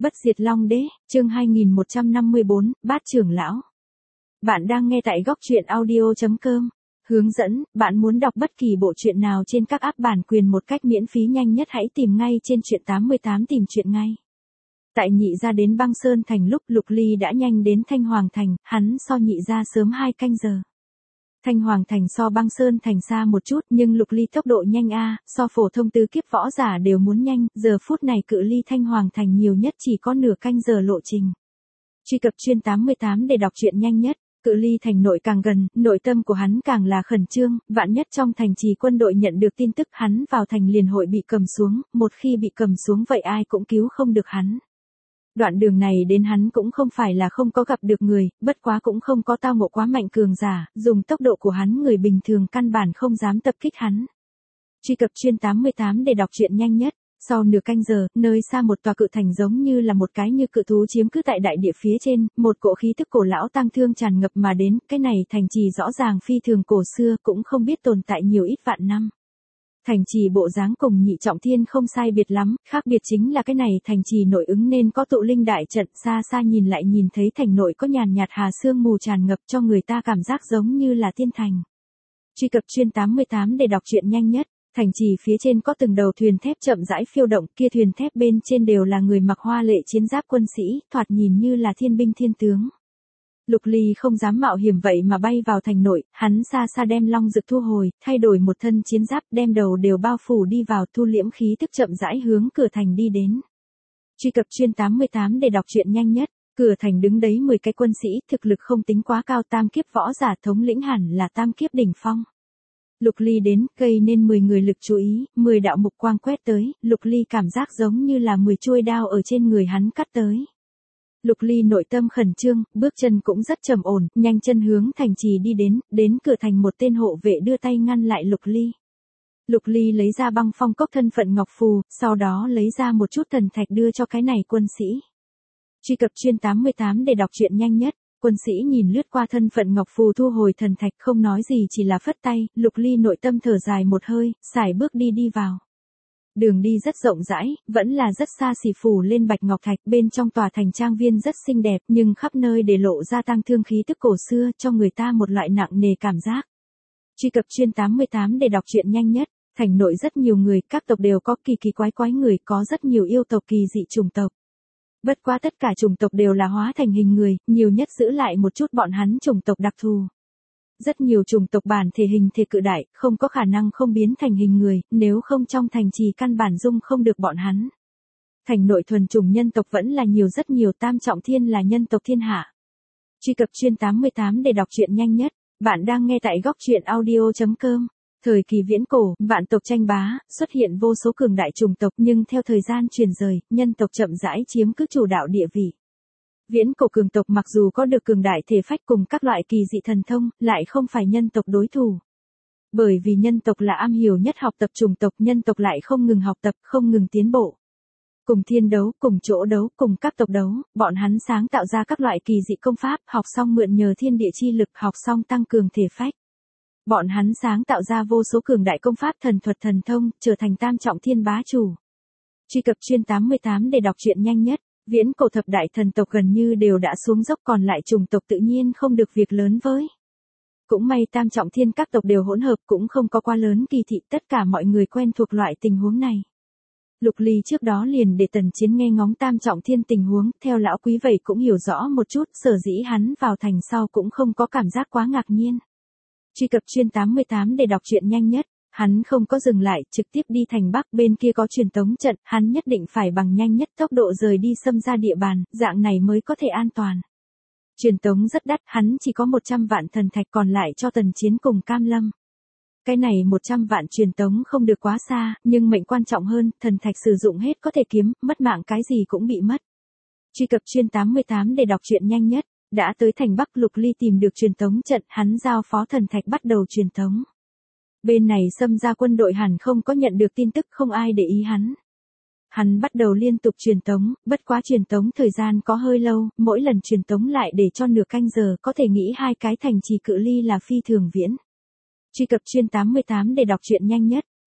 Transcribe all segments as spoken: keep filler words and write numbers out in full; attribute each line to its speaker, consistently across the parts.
Speaker 1: Bất diệt Long Đế, chương hai nghìn một trăm năm mươi bốn, Bát trưởng lão. Bạn đang nghe tại góc truyện audio chấm com. Hướng dẫn, bạn muốn đọc bất kỳ bộ truyện nào trên các app bản quyền một cách miễn phí nhanh nhất hãy tìm ngay trên truyện tám mươi tám tìm truyện ngay. Tại nhị gia đến băng sơn thành lúc Lục Ly đã nhanh đến Thanh Hoàng thành, hắn so nhị gia sớm hai canh giờ. Thanh Hoàng thành so băng sơn thành xa một chút nhưng Lục Ly tốc độ nhanh a, so phổ thông tứ kiếp võ giả đều muốn nhanh, giờ phút này cự ly Thanh Hoàng thành nhiều nhất chỉ có nửa canh giờ lộ trình. Truy cập chuyên tám mươi tám để đọc truyện nhanh nhất, cự ly thành nội càng gần, nội tâm của hắn càng là khẩn trương, vạn nhất trong thành trì quân đội nhận được tin tức hắn vào thành liền hội bị cầm xuống, một khi bị cầm xuống vậy ai cũng cứu không được hắn. Đoạn đường này đến hắn cũng không phải là không có gặp được người, bất quá cũng không có tao ngộ quá mạnh cường giả, dùng tốc độ của hắn người bình thường căn bản không dám tập kích hắn. Truy cập chuyên tám mươi tám để đọc truyện nhanh nhất, sau nửa canh giờ, nơi xa một tòa cự thành giống như là một cái như cự thú chiếm cứ tại đại địa phía trên, một cỗ khí tức cổ lão tăng thương tràn ngập mà đến, cái này thành trì rõ ràng phi thường cổ xưa cũng không biết tồn tại nhiều ít vạn năm. Thành trì bộ dáng cùng nhị trọng thiên không sai biệt lắm, khác biệt chính là cái này thành trì nội ứng nên có tụ linh đại trận, xa xa nhìn lại nhìn thấy thành nội có nhàn nhạt hà sương mù tràn ngập cho người ta cảm giác giống như là tiên thành. Truy cập chuyên tám mươi tám để đọc truyện nhanh nhất, thành trì phía trên có từng đầu thuyền thép chậm rãi phiêu động, kia thuyền thép bên trên đều là người mặc hoa lệ chiến giáp quân sĩ, thoạt nhìn như là thiên binh thiên tướng. Lục Ly không dám mạo hiểm vậy mà bay vào thành nội, hắn xa xa đem long dực thu hồi, thay đổi một thân chiến giáp, đem đầu đều bao phủ đi vào, thu liễm khí tức chậm rãi hướng cửa thành đi đến. Truy cập chuyên tám mươi tám để đọc truyện nhanh nhất, cửa thành đứng đấy mười cái quân sĩ, thực lực không tính quá cao, tam kiếp võ giả thống lĩnh hẳn là tam kiếp đỉnh phong. Lục Ly đến, gây nên mười người lực chú ý, mười đạo mục quang quét tới, Lục Ly cảm giác giống như là mười chuôi đao ở trên người hắn cắt tới. Lục Ly nội tâm khẩn trương, bước chân cũng rất trầm ổn, nhanh chân hướng thành trì đi đến, đến cửa thành một tên hộ vệ đưa tay ngăn lại Lục Ly. Lục Ly lấy ra băng phong cốc thân phận ngọc phù, sau đó lấy ra một chút thần thạch đưa cho cái này quân sĩ. Truy cập chuyên tám mươi tám để đọc truyện nhanh nhất, quân sĩ nhìn lướt qua thân phận ngọc phù thu hồi thần thạch không nói gì chỉ là phất tay, Lục Ly nội tâm thở dài một hơi, sải bước đi đi vào. Đường đi rất rộng rãi, vẫn là rất xa xỉ phủ lên bạch ngọc thạch, bên trong tòa thành trang viên rất xinh đẹp nhưng khắp nơi để lộ ra tăng thương khí tức cổ xưa cho người ta một loại nặng nề cảm giác. Truy cập chuyên tám mươi tám để đọc truyện nhanh nhất, thành nội rất nhiều người, các tộc đều có kỳ kỳ quái quái người, có rất nhiều yêu tộc kỳ dị chủng tộc. Bất quá tất cả chủng tộc đều là hóa thành hình người, nhiều nhất giữ lại một chút bọn hắn chủng tộc đặc thù. Rất nhiều chủng tộc bản thể hình thể cự đại, không có khả năng không biến thành hình người, nếu không trong thành trì căn bản dung không được bọn hắn. Thành nội thuần chủng nhân tộc vẫn là nhiều rất nhiều, tam trọng thiên là nhân tộc thiên hạ. Truy cập chuyên tám mươi tám để đọc truyện nhanh nhất, bạn đang nghe tại góc truyện audio chấm com. Thời kỳ viễn cổ, vạn tộc tranh bá, xuất hiện vô số cường đại chủng tộc nhưng theo thời gian truyền rời, nhân tộc chậm rãi chiếm cứ chủ đạo địa vị. Viễn cổ cường tộc mặc dù có được cường đại thể phách cùng các loại kỳ dị thần thông, lại không phải nhân tộc đối thủ. Bởi vì nhân tộc là am hiểu nhất học tập chủng tộc, nhân tộc lại không ngừng học tập, không ngừng tiến bộ. Cùng thiên đấu, cùng chỗ đấu, cùng các tộc đấu, bọn hắn sáng tạo ra các loại kỳ dị công pháp, học xong mượn nhờ thiên địa chi lực, học xong tăng cường thể phách. Bọn hắn sáng tạo ra vô số cường đại công pháp thần thuật thần thông, trở thành tam trọng thiên bá chủ. Truy cập chuyên tám mươi tám để đọc truyện nhanh nhất. Viễn cổ thập đại thần tộc gần như đều đã xuống dốc, còn lại chủng tộc tự nhiên không được việc lớn với. Cũng may tam trọng thiên các tộc đều hỗn hợp, cũng không có quá lớn kỳ thị, tất cả mọi người quen thuộc loại tình huống này. Lục Ly trước đó liền để Tần Chiến nghe ngóng tam trọng thiên tình huống, theo lão quý vậy cũng hiểu rõ một chút, sở dĩ hắn vào thành sau cũng không có cảm giác quá ngạc nhiên. Truy cập chuyên tám mươi tám để đọc truyện nhanh nhất. Hắn không có dừng lại, trực tiếp đi thành Bắc, bên kia có truyền tống trận, hắn nhất định phải bằng nhanh nhất tốc độ rời đi xâm ra địa bàn, dạng này mới có thể an toàn. Truyền tống rất đắt, hắn chỉ có một trăm vạn thần thạch còn lại cho Tần Chiến cùng Cam Lâm. Cái này một trăm vạn truyền tống không được quá xa, nhưng mệnh quan trọng hơn, thần thạch sử dụng hết có thể kiếm, mất mạng cái gì cũng bị mất. Truy cập chuyên tám mươi tám để đọc truyện nhanh nhất, đã tới thành Bắc, Lục Ly tìm được truyền tống trận, hắn giao phó thần thạch bắt đầu truyền tống. Bên này xâm ra quân đội hẳn không có nhận được tin tức, không ai để ý hắn. Hắn bắt đầu liên tục truyền tống, bất quá truyền tống thời gian có hơi lâu, mỗi lần truyền tống lại để cho nửa canh giờ, có thể nghĩ hai cái thành trì cự ly là phi thường viễn. Truy cập chuyên tám mươi tám để đọc truyện nhanh nhất,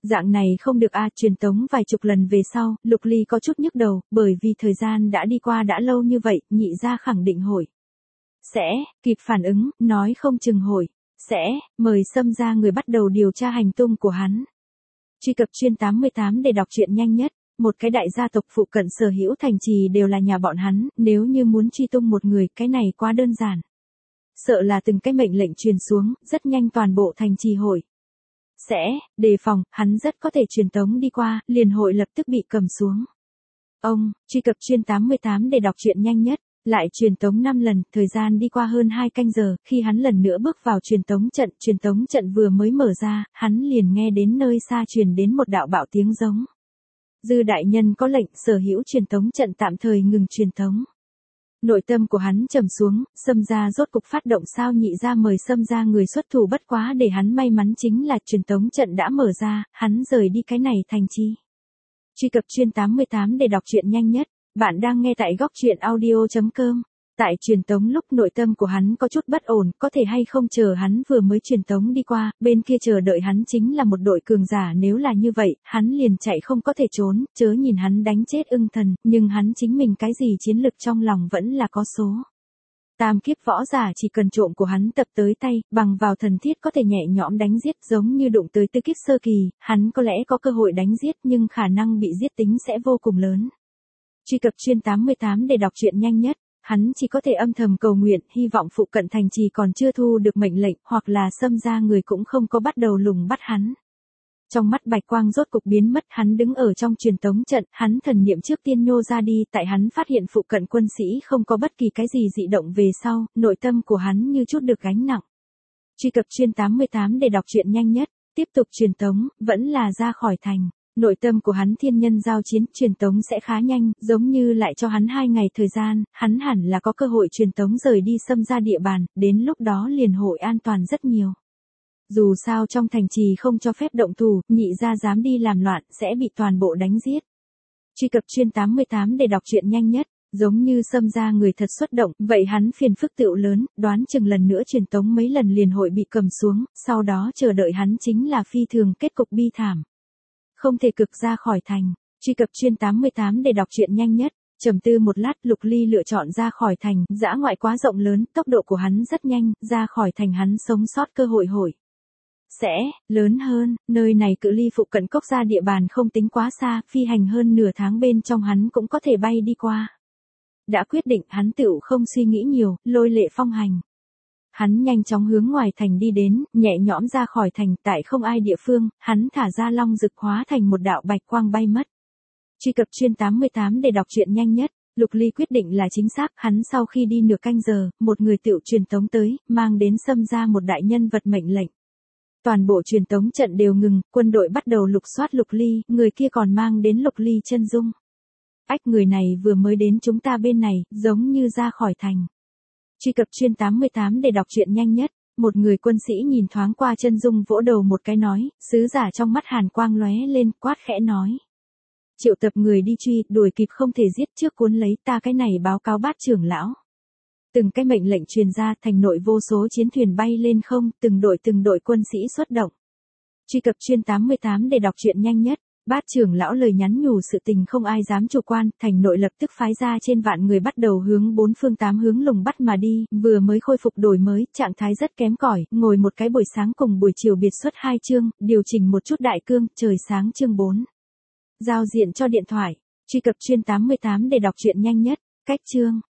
Speaker 1: Dạng này không được a, truyền tống vài chục lần về sau, Lục Ly có chút nhức đầu, bởi vì thời gian đã đi qua đã lâu như vậy, nhị gia khẳng định hội. Sẽ, kịp phản ứng, nói không chừng hội. Sẽ, mời Sâm gia người bắt đầu điều tra hành tung của hắn. Truy cập chuyên tám mươi tám để đọc truyện nhanh nhất, một cái đại gia tộc phụ cận sở hữu thành trì đều là nhà bọn hắn, nếu như muốn truy tung một người, cái này quá đơn giản. Sợ là từng cái mệnh lệnh truyền xuống, rất nhanh toàn bộ thành trì hội. Sẽ, đề phòng, hắn rất có thể truyền tống đi qua, liền hội lập tức bị cầm xuống. Ông, truy cập chuyên tám mươi tám để đọc truyện nhanh nhất, lại truyền tống năm lần, thời gian đi qua hơn hai canh giờ, khi hắn lần nữa bước vào truyền tống trận, truyền tống trận vừa mới mở ra, hắn liền nghe đến nơi xa truyền đến một đạo bạo tiếng giống. Dư đại nhân có lệnh, sở hữu truyền tống trận tạm thời ngừng truyền tống. Nội tâm của hắn trầm xuống, Sâm gia rốt cục phát động sao nhị gia mời Sâm gia người xuất thủ bất quá để hắn may mắn chính là truyền tống trận đã mở ra, hắn rời đi cái này thành chi. Truy cập chuyên tám mươi tám để đọc truyện nhanh nhất, bạn đang nghe tại góc truyện audio chấm com. Tại truyền tống lúc nội tâm của hắn có chút bất ổn, có thể hay không chờ hắn vừa mới truyền tống đi qua, bên kia chờ đợi hắn chính là một đội cường giả, nếu là như vậy, hắn liền chạy không có thể trốn, chớ nhìn hắn đánh chết ưng thần, nhưng hắn chính mình cái gì chiến lực trong lòng vẫn là có số. Tam kiếp võ giả chỉ cần trộm của hắn tập tới tay, bằng vào thần thiết có thể nhẹ nhõm đánh giết, giống như đụng tới tư kiếp sơ kỳ, hắn có lẽ có cơ hội đánh giết nhưng khả năng bị giết tính sẽ vô cùng lớn. Truy cập chuyên tám mươi tám để đọc truyện nhanh nhất. Hắn chỉ có thể âm thầm cầu nguyện, hy vọng phụ cận thành trì còn chưa thu được mệnh lệnh, hoặc là Sâm gia người cũng không có bắt đầu lùng bắt hắn. Trong mắt bạch quang rốt cục biến mất, hắn đứng ở trong truyền tống trận, hắn thần niệm trước tiên nhô ra đi, tại hắn phát hiện phụ cận quân sĩ không có bất kỳ cái gì dị động về sau, nội tâm của hắn như chút được gánh nặng. Truy cập chuyên tám mươi tám để đọc truyện nhanh nhất, tiếp tục truyền tống, vẫn là ra khỏi thành. Nội tâm của hắn thiên nhân giao chiến, truyền tống sẽ khá nhanh, giống như lại cho hắn hai ngày thời gian, hắn hẳn là có cơ hội truyền tống rời đi Sâm gia địa bàn, đến lúc đó liền hội an toàn rất nhiều. Dù sao trong thành trì không cho phép động thủ, nhị gia dám đi làm loạn, sẽ bị toàn bộ đánh giết. Truy cập chuyên tám mươi tám để đọc truyện nhanh nhất, giống như Sâm gia người thật xuất động, vậy hắn phiền phức tựu lớn, đoán chừng lần nữa truyền tống mấy lần liền hội bị cầm xuống, sau đó chờ đợi hắn chính là phi thường kết cục bi thảm. Không thể cực ra khỏi thành. Truy cập chuyên tám mươi tám để đọc truyện nhanh nhất, trầm tư một lát, Lục Ly lựa chọn ra khỏi thành, dã ngoại quá rộng lớn, tốc độ của hắn rất nhanh, ra khỏi thành hắn sống sót cơ hội hội. Sẽ, lớn hơn, nơi này cự ly phụ cận cốc gia địa bàn không tính quá xa, phi hành hơn nửa tháng bên trong hắn cũng có thể bay đi qua. Đã quyết định, hắn tựu không suy nghĩ nhiều, lôi lệ phong hành. Hắn nhanh chóng hướng ngoài thành đi đến, nhẹ nhõm ra khỏi thành, tại không ai địa phương, hắn thả ra long dực hóa thành một đạo bạch quang bay mất. Truy cập chuyên tám mươi tám để đọc truyện nhanh nhất, Lục Ly quyết định là chính xác, hắn sau khi đi nửa canh giờ, một người tựu truyền tống tới, mang đến Sâm gia một đại nhân vật mệnh lệnh. Toàn bộ truyền tống trận đều ngừng, quân đội bắt đầu lục soát Lục Ly, người kia còn mang đến Lục Ly chân dung. Ách, người này vừa mới đến chúng ta bên này, giống như ra khỏi thành. Truy cập chuyên tám mươi tám để đọc truyện nhanh nhất, một người quân sĩ nhìn thoáng qua chân dung vỗ đầu một cái nói, sứ giả trong mắt hàn quang lóe lên, quát khẽ nói. Triệu tập người đi truy, đuổi kịp không thể giết trước cuốn lấy ta, cái này báo cáo bát trưởng lão. Từng cái mệnh lệnh truyền ra, thành nội vô số chiến thuyền bay lên không, từng đội từng đội quân sĩ xuất động. Truy cập chuyên tám mươi tám để đọc truyện nhanh nhất. Bát trưởng lão lời nhắn nhủ sự tình không ai dám chủ quan, thành nội lập tức phái ra trên vạn người bắt đầu hướng bốn phương tám hướng lùng bắt mà đi, vừa mới khôi phục đổi mới, trạng thái rất kém cỏi, ngồi một cái buổi sáng cùng buổi chiều biệt xuất hai chương, điều chỉnh một chút đại cương, trời sáng chương bốn. Giao diện cho điện thoại, truy cập chuyên tám mươi tám để đọc truyện nhanh nhất, cách chương.